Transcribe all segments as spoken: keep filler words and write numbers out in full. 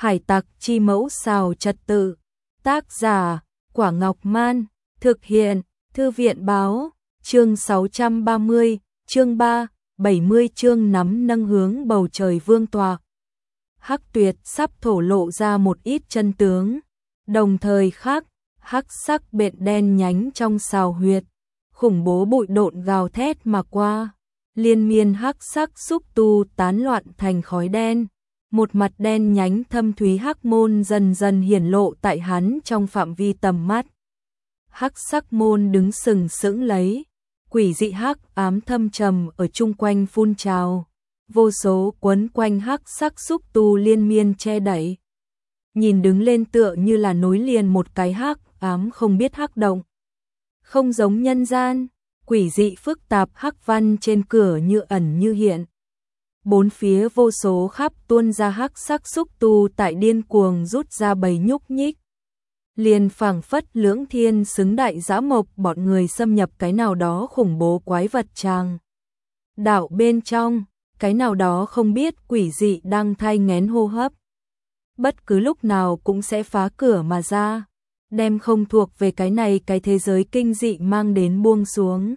Hải tặc chi mẫu xào trật tự. Tác giả, Quả Ngọc Man. Thực hiện, Thư viện báo. Chương sáu trăm ba mươi, chương ba, bảy mươi chương nắm nâng hướng bầu trời vương tọa. Hắc Tuyệt sắp thổ lộ ra một ít chân tướng. Đồng thời khác, hắc sắc bện đen nhánh trong sào huyệt. Khủng bố bụi độn gào thét mà qua. Liên miên hắc sắc xúc tu tán loạn thành khói đen. Một mặt đen nhánh thâm thúy hắc môn dần dần hiển lộ tại hắn trong phạm vi tầm mắt. Hắc sắc môn đứng sừng sững lấy, quỷ dị hắc ám thâm trầm ở chung quanh phun trào, vô số quấn quanh hắc sắc xúc tu liên miên che đẩy. Nhìn đứng lên tựa như là nối liền một cái hắc ám không biết hắc động. Không giống nhân gian, quỷ dị phức tạp hắc văn trên cửa như ẩn như hiện. Bốn phía vô số khắp tuôn ra hắc sắc xúc tu tại điên cuồng rút ra bầy nhúc nhích. Liền phảng phất lưỡng thiên xứng đại giã mộc bọn người xâm nhập cái nào đó khủng bố quái vật tràng. Đạo bên trong, cái nào đó không biết quỷ dị đang thai nghén hô hấp. Bất cứ lúc nào cũng sẽ phá cửa mà ra, đem không thuộc về cái này cái thế giới kinh dị mang đến buông xuống.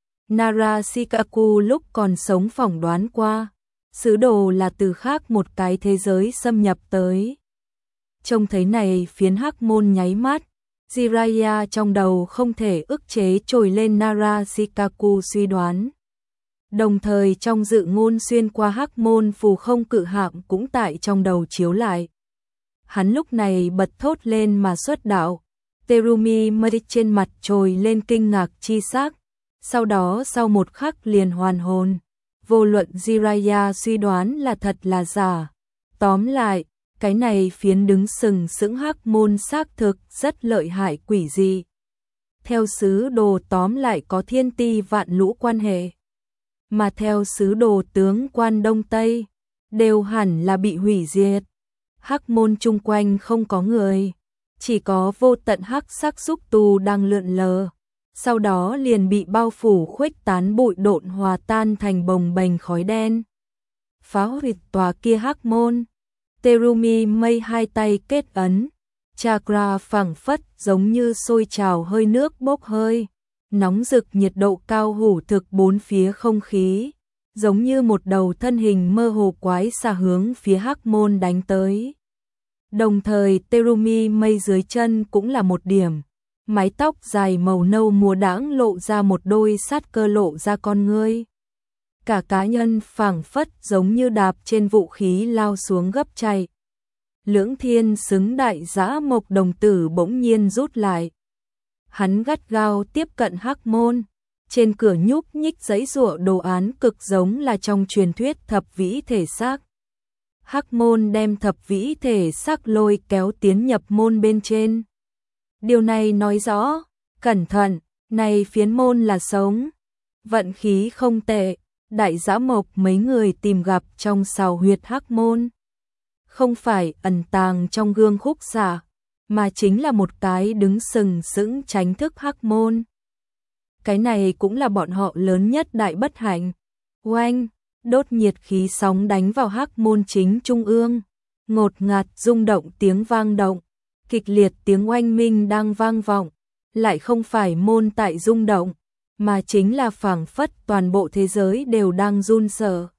Narashikaku lúc còn sống phỏng đoán qua, sứ đồ là từ khác một cái thế giới xâm nhập tới. Trông thấy này phiến hắc môn nháy mắt, Jiraiya trong đầu không thể ức chế trồi lên Narashikaku suy đoán. Đồng thời trong dự ngôn xuyên qua hắc môn phù không cự hạm cũng tại trong đầu chiếu lại. Hắn lúc này bật thốt lên mà xuất đạo, Terumi Mei trên mặt trồi lên kinh ngạc chi sắc, sau đó sau một khắc liền hoàn hồn. Vô luận Jiraiya suy đoán là thật là giả. Tóm lại, cái này phiến đứng sừng sững hắc môn xác thực rất lợi hại quỷ dị. Theo sứ đồ tóm lại có thiên ti vạn lũ quan hệ. Mà theo sứ đồ tướng quan Đông Tây, đều hẳn là bị hủy diệt. Hắc môn chung quanh không có người, chỉ có vô tận hắc sắc xúc tu đang lượn lờ. Sau đó liền bị bao phủ khuếch tán bụi độn hòa tan thành bồng bềnh khói đen. Phá hủy tòa kia hắc môn. Terumi Mei hai tay kết ấn, chakra phảng phất giống như sôi trào hơi nước bốc hơi, nóng rực nhiệt độ cao hủ thực bốn phía không khí, giống như một đầu thân hình mơ hồ quái xà hướng phía hắc môn đánh tới. Đồng thời Terumi Mei dưới chân cũng là một điểm. Mái tóc dài màu nâu mùa đãng lộ ra một đôi sát cơ lộ ra con ngươi. Cả cá nhân phảng phất giống như đạp trên vũ khí lao xuống gấp chạy. Lưỡng thiên xứng đại giã mộc đồng tử bỗng nhiên rút lại. Hắn gắt gao tiếp cận hắc môn. Trên cửa nhúc nhích giấy giụa đồ án cực giống là trong truyền thuyết thập vĩ thể xác. Hắc môn đem thập vĩ thể xác lôi kéo tiến nhập môn bên trên. Điều này nói rõ, cẩn thận, này phiến môn là sống. Vận khí không tệ, đại giã mộc mấy người tìm gặp trong sào huyệt hắc môn. Không phải ẩn tàng trong gương khúc xạ, mà chính là một cái đứng sừng sững tránh thức hắc môn. Cái này cũng là bọn họ lớn nhất đại bất hạnh. Oanh, đốt nhiệt khí sóng đánh vào hắc môn chính trung ương. Ngột ngạt rung động tiếng vang động. Kịch liệt tiếng oanh minh đang vang vọng, lại không phải môn tại rung động, mà chính là phảng phất toàn bộ thế giới đều đang run sợ.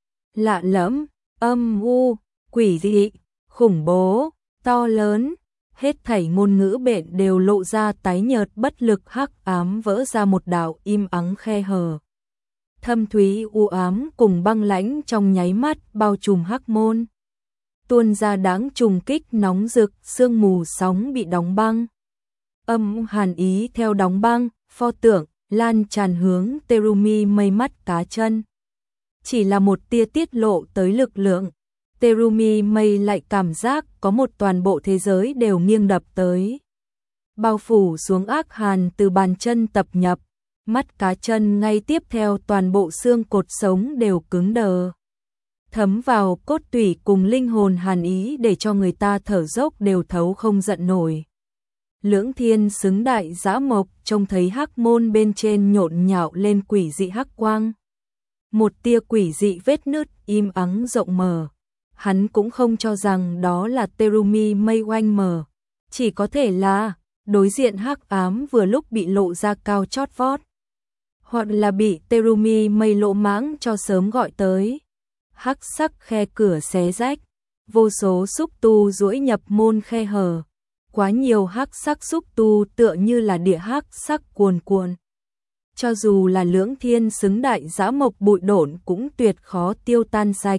Lạ lẫm, âm u, quỷ dị, khủng bố, to lớn, hết thảy ngôn ngữ bện đều lộ ra tái nhợt bất lực hắc ám vỡ ra một đạo im ắng khe hở. Thâm thúy u ám cùng băng lãnh trong nháy mắt bao trùm hắc môn. Tuôn ra đáng trùng kích nóng rực, sương mù sóng bị đóng băng. Âm hàn ý theo đóng băng, pho tượng, lan tràn hướng Terumi Mei mắt cá chân. Chỉ là một tia tiết lộ tới lực lượng. Terumi Mei lại cảm giác có một toàn bộ thế giới đều nghiêng đập tới. Bao phủ xuống ác hàn từ bàn chân tập nhập. Mắt cá chân ngay tiếp theo toàn bộ xương cột sống đều cứng đờ. Thấm vào cốt tủy cùng linh hồn hàn ý để cho người ta thở dốc đều thấu không giận nổi. Lưỡng thiên xứng đại giã mộc trông thấy hắc môn bên trên nhộn nhạo lên quỷ dị hắc quang. Một tia quỷ dị vết nứt im ắng rộng mở, Hắn cũng không cho rằng đó là Terumi mây oanh mờ, chỉ có thể là đối diện hắc ám vừa lúc bị lộ ra cao chót vót, hoặc là bị Terumi mây lỗ mãng cho sớm gọi tới. Hắc sắc khe cửa xé rách, vô số xúc tu duỗi nhập môn khe hở, quá nhiều hắc sắc xúc tu tựa như là địa hắc sắc cuồn cuộn. Cho dù là lưỡng thiên xứng đại dã mộc bụi độn cũng tuyệt khó tiêu tan sạch.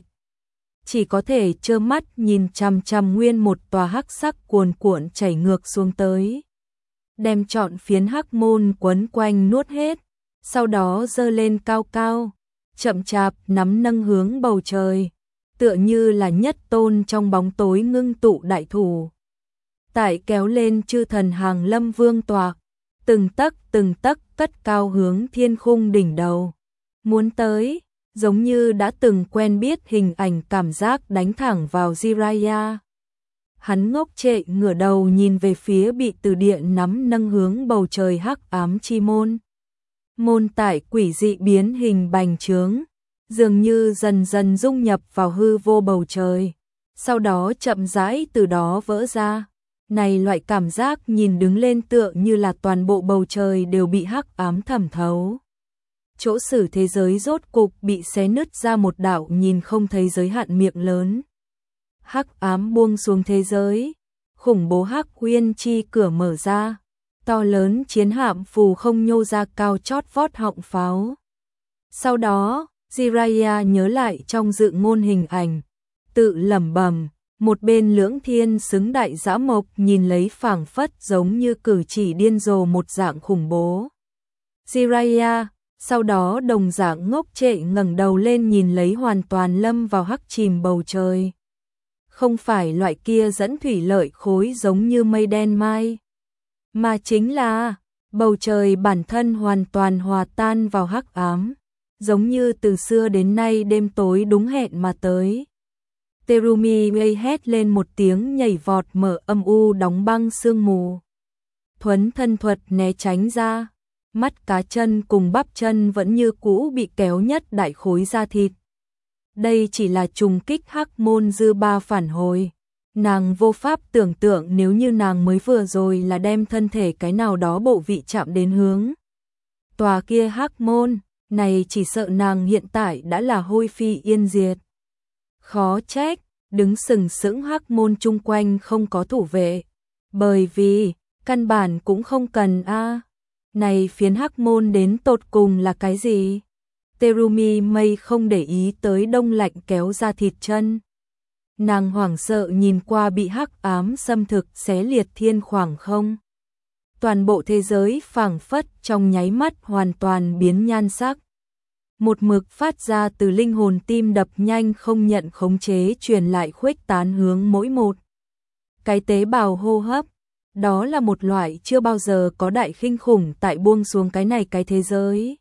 Chỉ có thể trơ mắt nhìn chằm chằm nguyên một tòa hắc sắc cuồn cuộn chảy ngược xuống tới, đem trọn phiến hắc môn quấn quanh nuốt hết, sau đó giơ lên cao cao, chậm chạp nắm nâng hướng bầu trời, tựa như là nhất tôn trong bóng tối ngưng tụ đại thủ. Tại kéo lên chư thần hàng lâm vương tọa, từng tấc từng tấc cất cao hướng thiên khung đỉnh đầu. Muốn tới, giống như đã từng quen biết hình ảnh cảm giác đánh thẳng vào Jiraiya. Hắn ngốc trệ ngửa đầu nhìn về phía bị từ địa nắm nâng hướng bầu trời hắc ám chi môn. Môn tại quỷ dị biến hình bành trướng, dường như dần dần dung nhập vào hư vô bầu trời, sau đó chậm rãi từ đó vỡ ra. Này loại cảm giác nhìn đứng lên tựa như là toàn bộ bầu trời đều bị hắc ám thẩm thấu. Chỗ xử thế giới rốt cục bị xé nứt ra một đạo nhìn không thấy giới hạn miệng lớn. Hắc ám buông xuống thế giới, khủng bố hắc huyên chi cửa mở ra, to lớn chiến hạm phù không nhô ra cao chót vót họng pháo. Sau đó, Jiraiya nhớ lại trong dự ngôn hình ảnh, tự lẩm bẩm, một bên lưỡng thiên xứng đại dã mộc nhìn lấy phảng phất giống như cử chỉ điên rồ một dạng khủng bố. Jiraiya, sau đó đồng dạng ngốc trệ ngẩng đầu lên nhìn lấy hoàn toàn lâm vào hắc chìm bầu trời. Không phải loại kia dẫn thủy lợi khối giống như mây đen mai, mà chính là bầu trời bản thân hoàn toàn hòa tan vào hắc ám, giống như từ xưa đến nay đêm tối đúng hẹn mà tới. Terumi ngây hét lên một tiếng nhảy vọt mở âm u đóng băng sương mù. Thuấn thân thuật né tránh ra, mắt cá chân cùng bắp chân vẫn như cũ bị kéo nhất đại khối da thịt. Đây chỉ là trùng kích hắc môn dư ba phản hồi. Nàng vô pháp tưởng tượng nếu như nàng mới vừa rồi là đem thân thể cái nào đó bộ vị chạm đến hướng tòa kia hắc môn, này chỉ sợ nàng hiện tại đã là hôi phi yên diệt. Khó trách, đứng sừng sững hắc môn chung quanh không có thủ vệ, bởi vì căn bản cũng không cần a. À. Này phiến hắc môn đến tột cùng là cái gì? Terumi mây không để ý tới đông lạnh kéo ra thịt chân. Nàng hoảng sợ nhìn qua bị hắc ám xâm thực xé liệt thiên khoảng không. Toàn bộ thế giới phảng phất trong nháy mắt hoàn toàn biến nhan sắc. Một mực phát ra từ linh hồn tim đập nhanh không nhận khống chế truyền lại khuếch tán hướng mỗi một cái tế bào hô hấp. Đó là một loại chưa bao giờ có đại khinh khủng tại buông xuống cái này cái thế giới.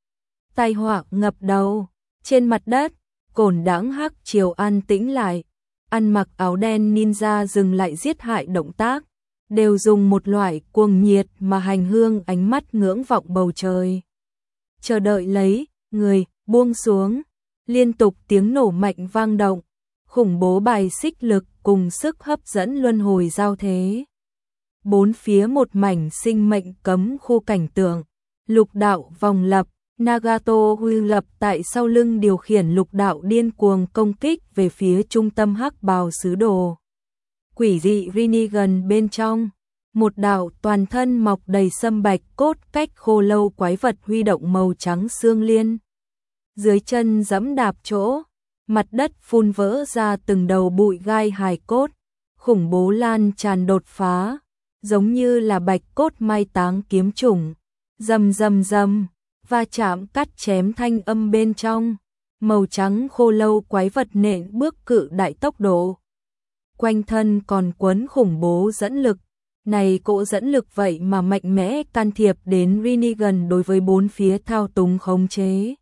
Tai họa ngập đầu, trên mặt đất, cổn đãng hắc chiều an tĩnh lại, ăn mặc áo đen ninja dừng lại giết hại động tác, đều dùng một loại cuồng nhiệt mà hành hương ánh mắt ngưỡng vọng bầu trời. Chờ đợi lấy, người, buông xuống, liên tục tiếng nổ mạnh vang động, khủng bố bài xích lực cùng sức hấp dẫn luân hồi giao thế. Bốn phía một mảnh sinh mệnh cấm khu cảnh tượng, lục đạo vòng lập, Nagato huy lập tại sau lưng điều khiển lục đạo điên cuồng công kích về phía trung tâm hắc bào sứ đồ. Quỷ dị Rinnegan bên trong, một đạo toàn thân mọc đầy sâm bạch cốt cách khô lâu quái vật huy động màu trắng xương liên. Dưới chân giẫm đạp chỗ, mặt đất phun vỡ ra từng đầu bụi gai hài cốt, khủng bố lan tràn đột phá, giống như là bạch cốt mai táng kiếm chủng, rầm rầm rầm, va chạm cắt chém thanh âm bên trong, màu trắng khô lâu quái vật nện bước cự đại tốc độ. Quanh thân còn quấn khủng bố dẫn lực, này cỗ dẫn lực vậy mà mạnh mẽ can thiệp đến Rinnegan đối với bốn phía thao túng khống chế.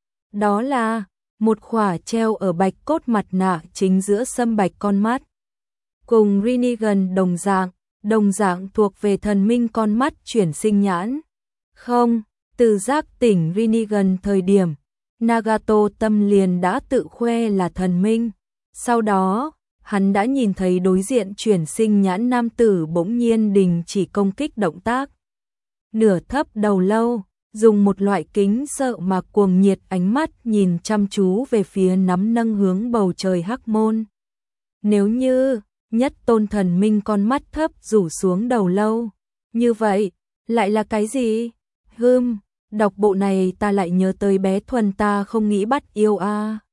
Đó là một khỏa treo ở bạch cốt mặt nạ chính giữa sâm bạch con mắt. Cùng Rinnegan đồng dạng, đồng dạng thuộc về thần minh con mắt chuyển sinh nhãn. Không, từ giác tỉnh Rinnegan thời điểm, Nagato tâm liền đã tự khoe là thần minh, Sau đó, hắn đã nhìn thấy đối diện chuyển sinh nhãn nam tử bỗng nhiên đình chỉ công kích động tác. Nửa thấp đầu lâu, dùng một loại kính sợ mà cuồng nhiệt ánh mắt nhìn chăm chú về phía nắm nâng hướng bầu trời hắc môn. Nếu như nhất tôn thần minh con mắt thấp rủ xuống đầu lâu, như vậy, lại là cái gì? Hừm, đọc bộ này ta lại nhớ tới bé Thuần ta không nghĩ bắt yêu a. À.